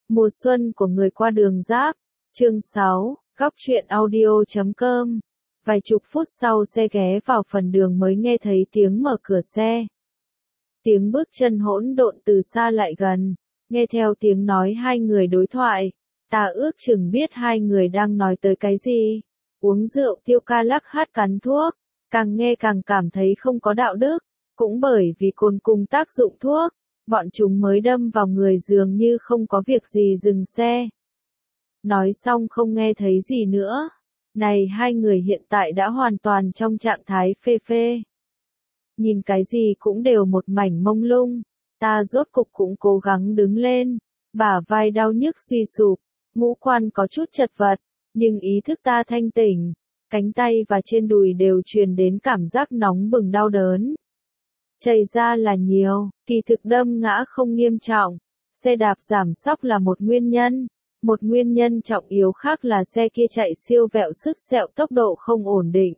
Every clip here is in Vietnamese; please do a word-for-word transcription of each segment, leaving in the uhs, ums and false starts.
Mùa xuân của người qua đường Giáp, chương sáu, góc truyện audio chấm com. Vài chục phút sau xe ghé vào phần đường mới nghe thấy tiếng mở cửa xe. Tiếng bước chân hỗn độn từ xa lại gần, nghe theo tiếng nói hai người đối thoại. Ta ước chừng biết hai người đang nói tới cái gì. Uống rượu tiêu ca lắc hát cắn thuốc, càng nghe càng cảm thấy không có đạo đức. Cũng bởi vì cồn cùng tác dụng thuốc, bọn chúng mới đâm vào người dường như không có việc gì dừng xe. Nói xong không nghe thấy gì nữa. Này hai người hiện tại đã hoàn toàn trong trạng thái phê phê. Nhìn cái gì cũng đều một mảnh mông lung. Ta rốt cục cũng cố gắng đứng lên. Bả vai đau nhức suy sụp. Ngũ quan có chút chật vật. Nhưng ý thức ta thanh tỉnh. Cánh tay và trên đùi đều truyền đến cảm giác nóng bừng đau đớn. Chảy ra là nhiều, kỳ thực đâm ngã không nghiêm trọng. Xe đạp giảm sóc là một nguyên nhân. Một nguyên nhân trọng yếu khác là xe kia chạy siêu vẹo sức sẹo tốc độ không ổn định.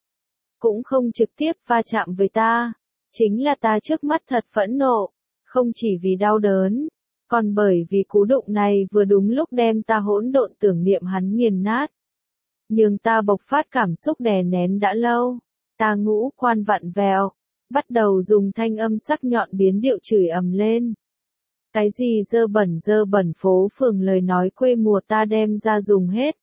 Cũng không trực tiếp va chạm với ta. Chính là ta trước mắt thật phẫn nộ. Không chỉ vì đau đớn. Còn bởi vì cú đụng này vừa đúng lúc đem ta hỗn độn tưởng niệm hắn nghiền nát. Nhưng ta bộc phát cảm xúc đè nén đã lâu. Ta ngũ quan vặn vẹo. Bắt đầu dùng thanh âm sắc nhọn biến điệu chửi ầm lên. Cái gì dơ bẩn dơ bẩn phố phường lời nói quê mùa ta đem ra dùng hết.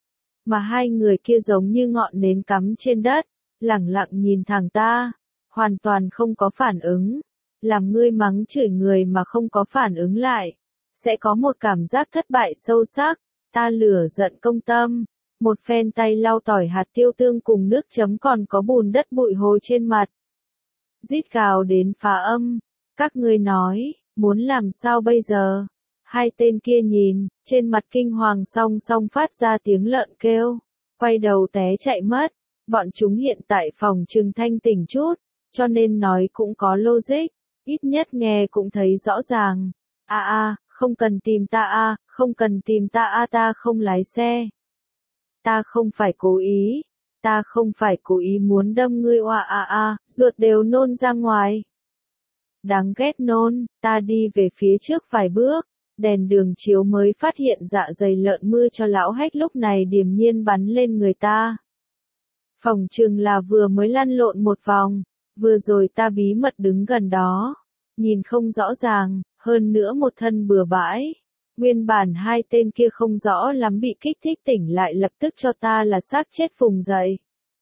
Mà hai người kia giống như ngọn nến cắm trên đất, lẳng lặng nhìn thẳng ta, hoàn toàn không có phản ứng. Làm ngươi mắng chửi người mà không có phản ứng lại, sẽ có một cảm giác thất bại sâu sắc. Ta lửa giận công tâm, một phen tay lau tỏi hạt tiêu tương cùng nước chấm còn có bùn đất bụi hồ trên mặt. Rít gào đến phá âm, các ngươi nói, muốn làm sao bây giờ? Hai tên kia nhìn, trên mặt kinh hoàng song song phát ra tiếng lợn kêu, quay đầu té chạy mất. Bọn chúng hiện tại phòng trừng thanh tỉnh chút, cho nên nói cũng có logic, ít nhất nghe cũng thấy rõ ràng. A a, không cần tìm ta a, không cần tìm ta a, ta không lái xe. Ta không phải cố ý. Ta không phải cố ý muốn đâm ngươi oa a a, ruột đều nôn ra ngoài. Đáng ghét nôn, ta đi về phía trước vài bước, đèn đường chiếu mới phát hiện dạ dày lợn mưa cho lão hách lúc này điềm nhiên bắn lên người ta. Phòng trừng là vừa mới lăn lộn một vòng, vừa rồi ta bí mật đứng gần đó, nhìn không rõ ràng, hơn nữa một thân bừa bãi. Nguyên bản hai tên kia không rõ lắm bị kích thích tỉnh lại lập tức cho ta là xác chết vùng dậy.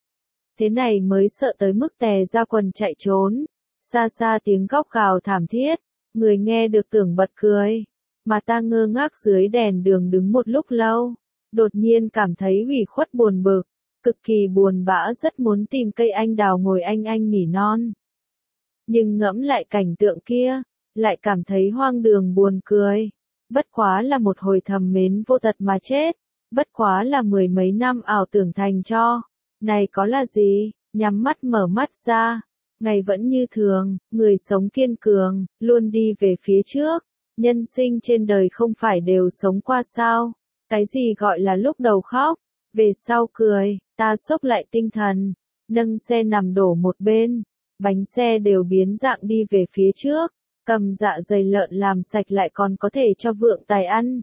Thế này mới sợ tới mức tè ra quần chạy trốn. Xa xa tiếng góc gào thảm thiết, người nghe được tưởng bật cười. Mà ta ngơ ngác dưới đèn đường đứng một lúc lâu. Đột nhiên cảm thấy ủy khuất buồn bực, cực kỳ buồn bã rất muốn tìm cây anh đào ngồi anh anh nỉ non. Nhưng ngẫm lại cảnh tượng kia, lại cảm thấy hoang đường buồn cười. Bất quá là một hồi thầm mến vô tật mà chết. Bất quá là mười mấy năm ảo tưởng thành cho. Này có là gì, nhắm mắt mở mắt ra. Ngày vẫn như thường, người sống kiên cường, luôn đi về phía trước. Nhân sinh trên đời không phải đều sống qua sao. Cái gì gọi là lúc đầu khóc, về sau cười, ta xốc lại tinh thần. Nâng xe nằm đổ một bên, bánh xe đều biến dạng đi về phía trước. Cầm dạ dày lợn làm sạch lại còn có thể cho vượng tài ăn.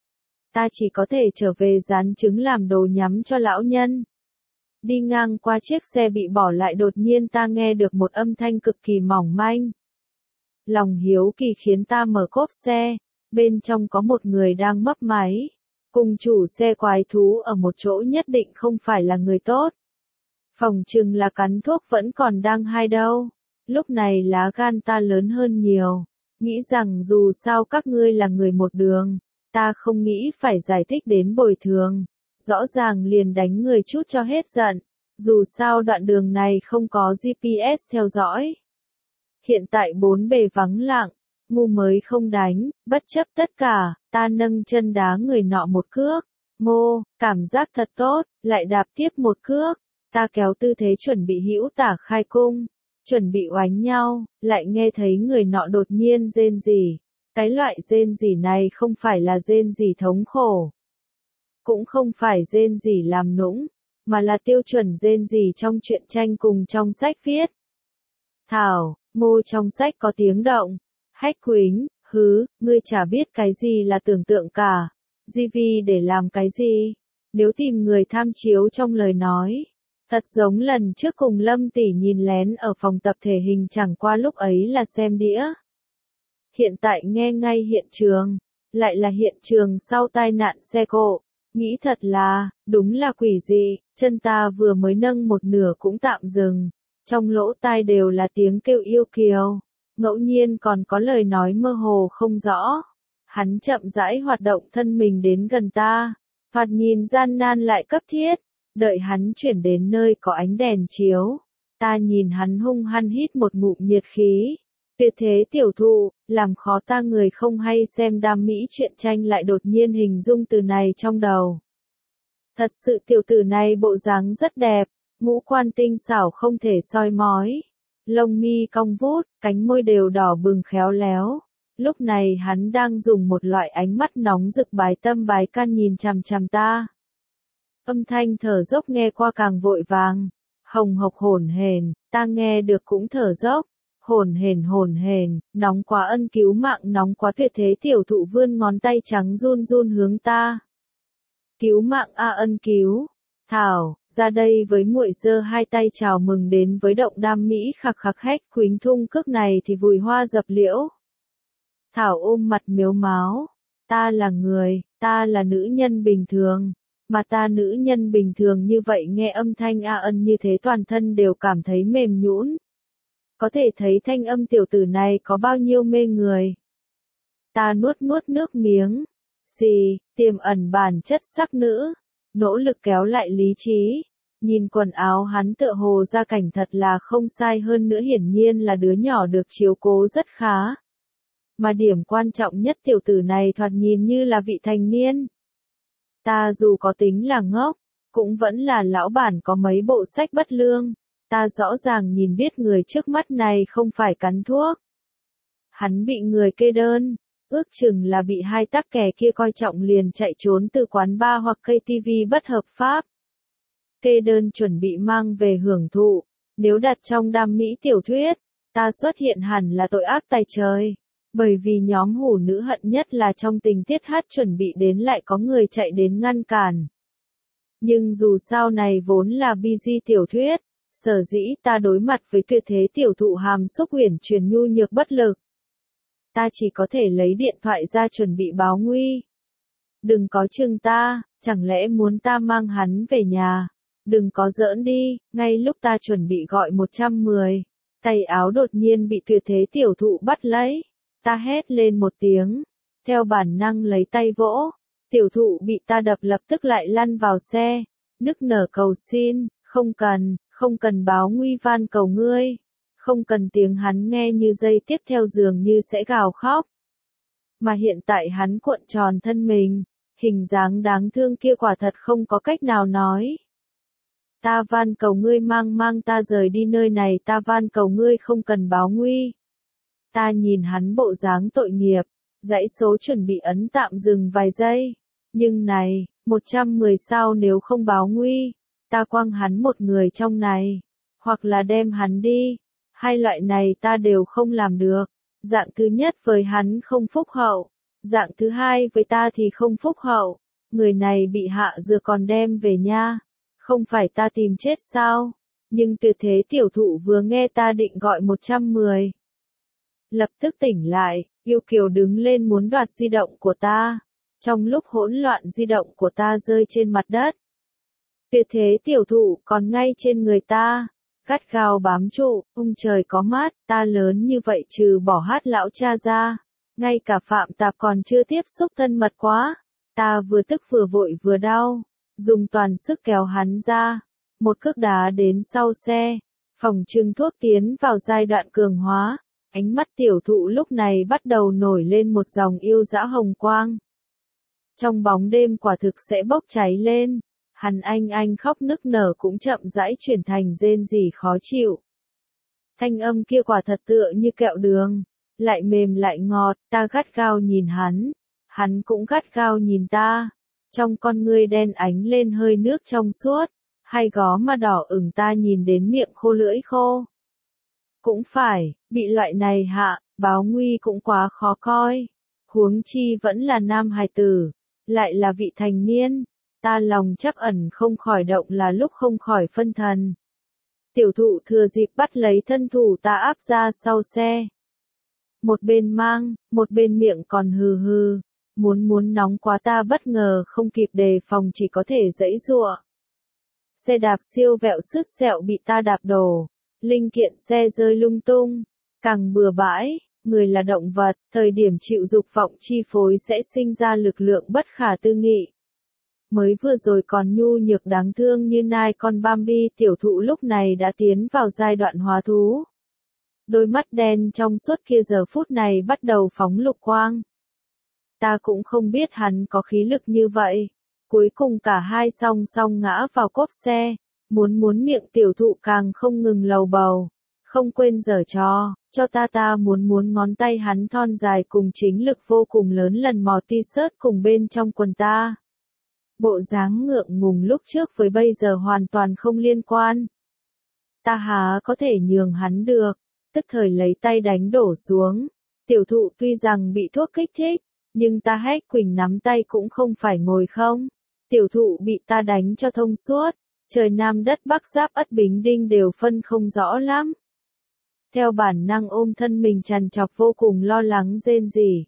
Ta chỉ có thể trở về rán trứng làm đồ nhắm cho lão nhân. Đi ngang qua chiếc xe bị bỏ lại đột nhiên ta nghe được một âm thanh cực kỳ mỏng manh. Lòng hiếu kỳ khiến ta mở cốp xe, bên trong có một người đang mấp máy. Cùng chủ xe quái thú ở một chỗ nhất định không phải là người tốt. Phòng trừng là cắn thuốc vẫn còn đang hai đâu. Lúc này lá gan ta lớn hơn nhiều, nghĩ rằng dù sao các ngươi là người một đường, ta không nghĩ phải giải thích đến bồi thường, rõ ràng liền đánh người chút cho hết giận, dù sao đoạn đường này không có giê pê ét theo dõi. Hiện tại bốn bề vắng lặng, ngu mới không đánh, bất chấp tất cả, ta nâng chân đá người nọ một cước, ngô, cảm giác thật tốt, lại đạp tiếp một cước, ta kéo tư thế chuẩn bị hữu tả khai cung. Chuẩn bị oánh nhau, lại nghe thấy người nọ đột nhiên rên rỉ. Cái loại rên rỉ này không phải là rên rỉ thống khổ. Cũng không phải rên rỉ làm nũng, mà là tiêu chuẩn rên rỉ trong truyện tranh cùng trong sách viết. Thảo, Ngô trong sách có tiếng động. Hách Quýnh, Hứ, ngươi chả biết cái gì là tưởng tượng cả. gi vê để làm cái gì? Nếu tìm người tham chiếu trong lời nói. Thật giống lần trước cùng Lâm tỷ nhìn lén ở phòng tập thể hình, chẳng qua lúc ấy là xem đĩa. Hiện tại nghe ngay hiện trường. Lại là hiện trường sau tai nạn xe cộ. Nghĩ thật là, đúng là quỷ dị, chân ta vừa mới nâng một nửa cũng tạm dừng. Trong lỗ tai đều là tiếng kêu yêu kiều. Ngẫu nhiên còn có lời nói mơ hồ không rõ. Hắn chậm rãi hoạt động thân mình đến gần ta. Thoạt nhìn gian nan lại cấp thiết. Đợi hắn chuyển đến nơi có ánh đèn chiếu. Ta nhìn hắn hung hăng hít một ngụm nhiệt khí. Tuyệt thế tiểu thụ, làm khó ta người không hay xem đam mỹ truyện tranh lại đột nhiên hình dung từ này trong đầu. Thật sự tiểu tử này bộ dáng rất đẹp, ngũ quan tinh xảo không thể soi mói. Lông mi cong vút, cánh môi đều đỏ bừng khéo léo. Lúc này hắn đang dùng một loại ánh mắt nóng rực bái tâm bái can nhìn chằm chằm ta. Âm thanh thở dốc nghe qua càng vội vàng, hồng hộc hổn hển, ta nghe được cũng thở dốc. Hồn hển hồn hển, nóng quá ân cứu mạng, nóng quá tuyệt thế tiểu thụ vươn ngón tay trắng run run hướng ta. Cứu mạng a ân cứu. Thảo, ra đây với muội, giơ hai tay chào mừng đến với động đam mỹ khặc khặc hét quýnh thung cước này thì vùi hoa dập liễu. Thảo ôm mặt mếu máo. Ta là người, ta là nữ nhân bình thường. Mà ta nữ nhân bình thường như vậy nghe âm thanh a ân như thế toàn thân đều cảm thấy mềm nhũn. Có thể thấy thanh âm tiểu tử này có bao nhiêu mê người. Ta nuốt nuốt nước miếng. Xì, tiềm ẩn bản chất sắc nữ. Nỗ lực kéo lại lý trí. Nhìn quần áo hắn tựa hồ ra cảnh thật là không sai, hơn nữa hiển nhiên là đứa nhỏ được chiếu cố rất khá. Mà điểm quan trọng nhất, tiểu tử này thoạt nhìn như là vị thành niên. Ta dù có tính là ngốc, cũng vẫn là lão bản có mấy bộ sách bất lương. Ta rõ ràng nhìn biết người trước mắt này không phải cắn thuốc. Hắn bị người kê đơn, ước chừng là bị hai tắc kè kia coi trọng liền chạy trốn từ quán bar hoặc cây tivi bất hợp pháp. Kê đơn chuẩn bị mang về hưởng thụ, nếu đặt trong đam mỹ tiểu thuyết, ta xuất hiện hẳn là tội ác tày trời. Bởi vì nhóm hủ nữ hận nhất là trong tình tiết hát chuẩn bị đến lại có người chạy đến ngăn cản. Nhưng dù sao này vốn là bi gi tiểu thuyết. Sở dĩ ta đối mặt với tuyệt thế tiểu thụ hàm xúc uyển chuyển nhu nhược bất lực. Ta chỉ có thể lấy điện thoại ra chuẩn bị báo nguy. Đừng có chừng ta, chẳng lẽ muốn ta mang hắn về nhà? Đừng có giỡn đi, ngay lúc ta chuẩn bị gọi một trăm mười. Tay áo đột nhiên bị tuyệt thế tiểu thụ bắt lấy. Ta hét lên một tiếng. Theo bản năng lấy tay vỗ. Tiểu thụ bị ta đập lập tức lại lăn vào xe. Nức nở cầu xin, không cần. Không cần báo nguy, van cầu ngươi. Không cần, tiếng hắn nghe như giây tiếp theo dường như sẽ gào khóc. Mà hiện tại hắn cuộn tròn thân mình. Hình dáng đáng thương kia quả thật không có cách nào nói. Ta van cầu ngươi mang mang ta rời đi nơi này, ta van cầu ngươi không cần báo nguy. Ta nhìn hắn bộ dáng tội nghiệp. Dãy số chuẩn bị ấn tạm dừng vài giây. Nhưng này, một trăm mười sao nếu không báo nguy. Ta quăng hắn một người trong này, hoặc là đem hắn đi, hai loại này ta đều không làm được. Dạng thứ nhất với hắn không phúc hậu, dạng thứ hai với ta thì không phúc hậu. Người này bị hạ dược còn đem về nha, không phải ta tìm chết sao? Nhưng tuyệt thế tiểu thụ vừa nghe ta định gọi một trăm mười. Lập tức tỉnh lại, yêu kiều đứng lên muốn đoạt di động của ta. Trong lúc hỗn loạn di động của ta rơi trên mặt đất. Tuyệt thế tiểu thụ còn ngay trên người ta, gắt gao bám trụ, ông trời có mắt, ta lớn như vậy trừ bỏ hát lão cha ra, ngay cả phạm tạp còn chưa tiếp xúc thân mật quá, ta vừa tức vừa vội vừa đau, dùng toàn sức kéo hắn ra, một cước đá đến sau xe, phòng trưng thuốc tiến vào giai đoạn cường hóa, ánh mắt tiểu thụ lúc này bắt đầu nổi lên một dòng yêu dã hồng quang. Trong bóng đêm quả thực sẽ bốc cháy lên. Hắn anh anh khóc nức nở cũng chậm rãi chuyển thành rên rỉ khó chịu. Thanh âm kia quả thật tựa như kẹo đường, lại mềm lại ngọt, ta gắt gao nhìn hắn, hắn cũng gắt gao nhìn ta. Trong con ngươi đen ánh lên hơi nước trong suốt, hai gó mà đỏ ửng, ta nhìn đến miệng khô lưỡi khô. Cũng phải, bị loại này hạ, báo nguy cũng quá khó coi. Huống chi vẫn là nam hài tử, lại là vị thành niên, ta lòng chắc ẩn không khỏi động là lúc không khỏi phân thần. Tiểu thụ thừa dịp bắt lấy thân thủ ta áp ra sau xe. Một bên mang, một bên miệng còn hừ hừ, muốn muốn nóng quá ta bất ngờ không kịp đề phòng chỉ có thể giãy giụa. Xe đạp siêu vẹo sứt sẹo bị ta đạp đổ, linh kiện xe rơi lung tung, càng bừa bãi, người là động vật, thời điểm chịu dục vọng chi phối sẽ sinh ra lực lượng bất khả tư nghị. Mới vừa rồi còn nhu nhược đáng thương như nai con Bambi, tiểu thụ lúc này đã tiến vào giai đoạn hóa thú. Đôi mắt đen trong suốt kia giờ phút này bắt đầu phóng lục quang. Ta cũng không biết hắn có khí lực như vậy. Cuối cùng cả hai song song ngã vào cốp xe, muốn muốn miệng tiểu thụ càng không ngừng lầu bầu. Không quên giở trò, cho ta ta muốn muốn ngón tay hắn thon dài cùng chính lực vô cùng lớn lần mò t-shirt cùng bên trong quần ta. Bộ dáng ngượng ngùng lúc trước với bây giờ hoàn toàn không liên quan. Ta há có thể nhường hắn được, tức thời lấy tay đánh đổ xuống. Tiểu thụ tuy rằng bị thuốc kích thích, nhưng ta Hách Quỳnh nắm tay cũng không phải ngồi không. Tiểu thụ bị ta đánh cho thông suốt, trời Nam đất Bắc Giáp Ất Bính Đinh đều phân không rõ lắm. Theo bản năng ôm thân mình trằn trọc vô cùng lo lắng rên rỉ.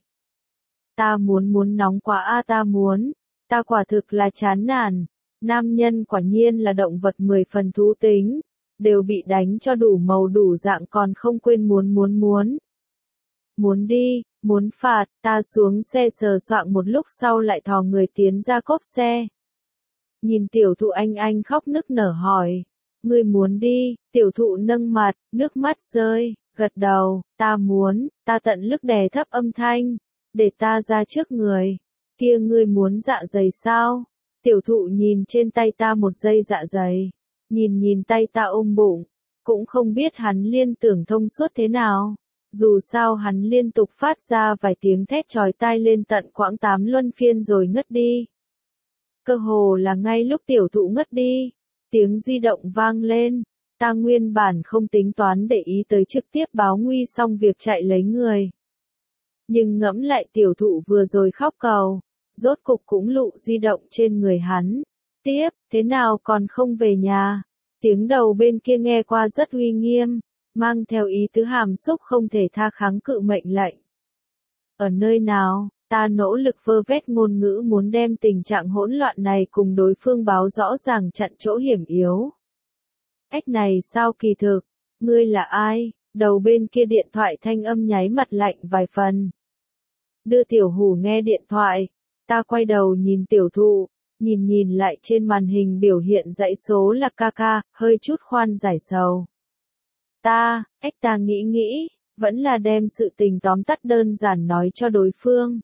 Ta muốn muốn nóng quá a ta muốn, ta quả thực là chán nản, nam nhân quả nhiên là động vật mười phần thú tính, đều bị đánh cho đủ màu đủ dạng còn không quên muốn muốn muốn. Muốn đi, muốn phạt, ta xuống xe sờ soạng một lúc sau lại thò người tiến ra cốp xe. Nhìn tiểu thụ anh anh khóc nức nở hỏi, ngươi muốn đi, tiểu thụ nâng mặt, nước mắt rơi, gật đầu, ta muốn, ta tận lực đè thấp âm thanh, để ta ra trước người, kia ngươi muốn dạ dày sao? Tiểu thụ nhìn trên tay ta một giây dạ dày, nhìn nhìn tay ta ôm bụng, cũng không biết hắn liên tưởng thông suốt thế nào. Dù sao hắn liên tục phát ra vài tiếng thét chói tai lên tận quãng tám luân phiên rồi ngất đi. Cơ hồ là ngay lúc tiểu thụ ngất đi, tiếng di động vang lên, ta nguyên bản không tính toán để ý tới trực tiếp báo nguy xong việc chạy lấy người. Nhưng ngẫm lại tiểu thụ vừa rồi khóc cầu, rốt cục cũng lụ di động trên người hắn. Tiếp, thế nào còn không về nhà? Tiếng đầu bên kia nghe qua rất uy nghiêm, mang theo ý tứ hàm xúc không thể tha kháng cự mệnh lệnh. Ở nơi nào, ta nỗ lực vơ vét ngôn ngữ muốn đem tình trạng hỗn loạn này cùng đối phương báo rõ ràng chặn chỗ hiểm yếu. Ếch này sao kỳ thực, ngươi là ai? Đầu bên kia điện thoại thanh âm nháy mặt lạnh vài phần. Đưa tiểu hủ nghe điện thoại, ta quay đầu nhìn tiểu thụ, nhìn nhìn lại trên màn hình biểu hiện dãy số là ca ca, hơi chút khoan giải sầu. Ta, ếch ta nghĩ nghĩ, vẫn là đem sự tình tóm tắt đơn giản nói cho đối phương.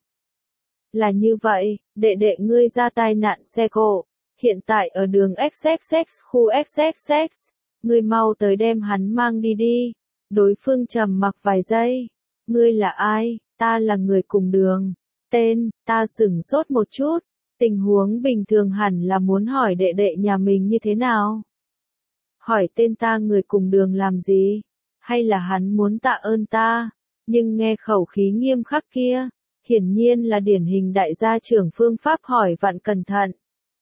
Là như vậy, đệ đệ ngươi ra tai nạn xe cộ, hiện tại ở đường ích ích ích khu ích ích ích, ngươi mau tới đem hắn mang đi đi. Đối phương trầm mặc vài giây, ngươi là ai? Ta là người cùng đường. Tên, ta sửng sốt một chút, tình huống bình thường hẳn là muốn hỏi đệ đệ nhà mình như thế nào. Hỏi tên ta người cùng đường làm gì? Hay là hắn muốn tạ ơn ta? Nhưng nghe khẩu khí nghiêm khắc kia, hiển nhiên là điển hình đại gia trưởng phương pháp hỏi vặn cẩn thận.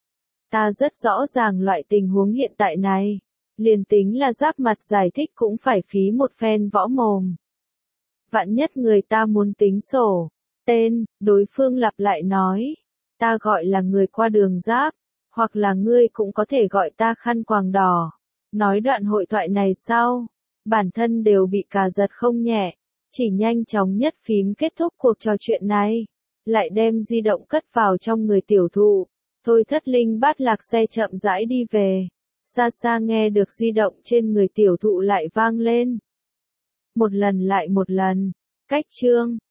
Ta rất rõ ràng loại tình huống hiện tại này, liền tính là giáp mặt giải thích cũng phải phí một phen võ mồm. Vạn nhất người ta muốn tính sổ, tên, đối phương lặp lại nói, ta gọi là người qua đường giáp, hoặc là ngươi cũng có thể gọi ta khăn quàng đỏ. Nói đoạn hội thoại này sau, bản thân đều bị cà giật không nhẹ, chỉ nhanh chóng nhất phím kết thúc cuộc trò chuyện này, lại đem di động cất vào trong người tiểu thụ, thôi thất linh bát lạc xe chậm rãi đi về, xa xa nghe được di động trên người tiểu thụ lại vang lên. Một lần lại một lần, cách chương.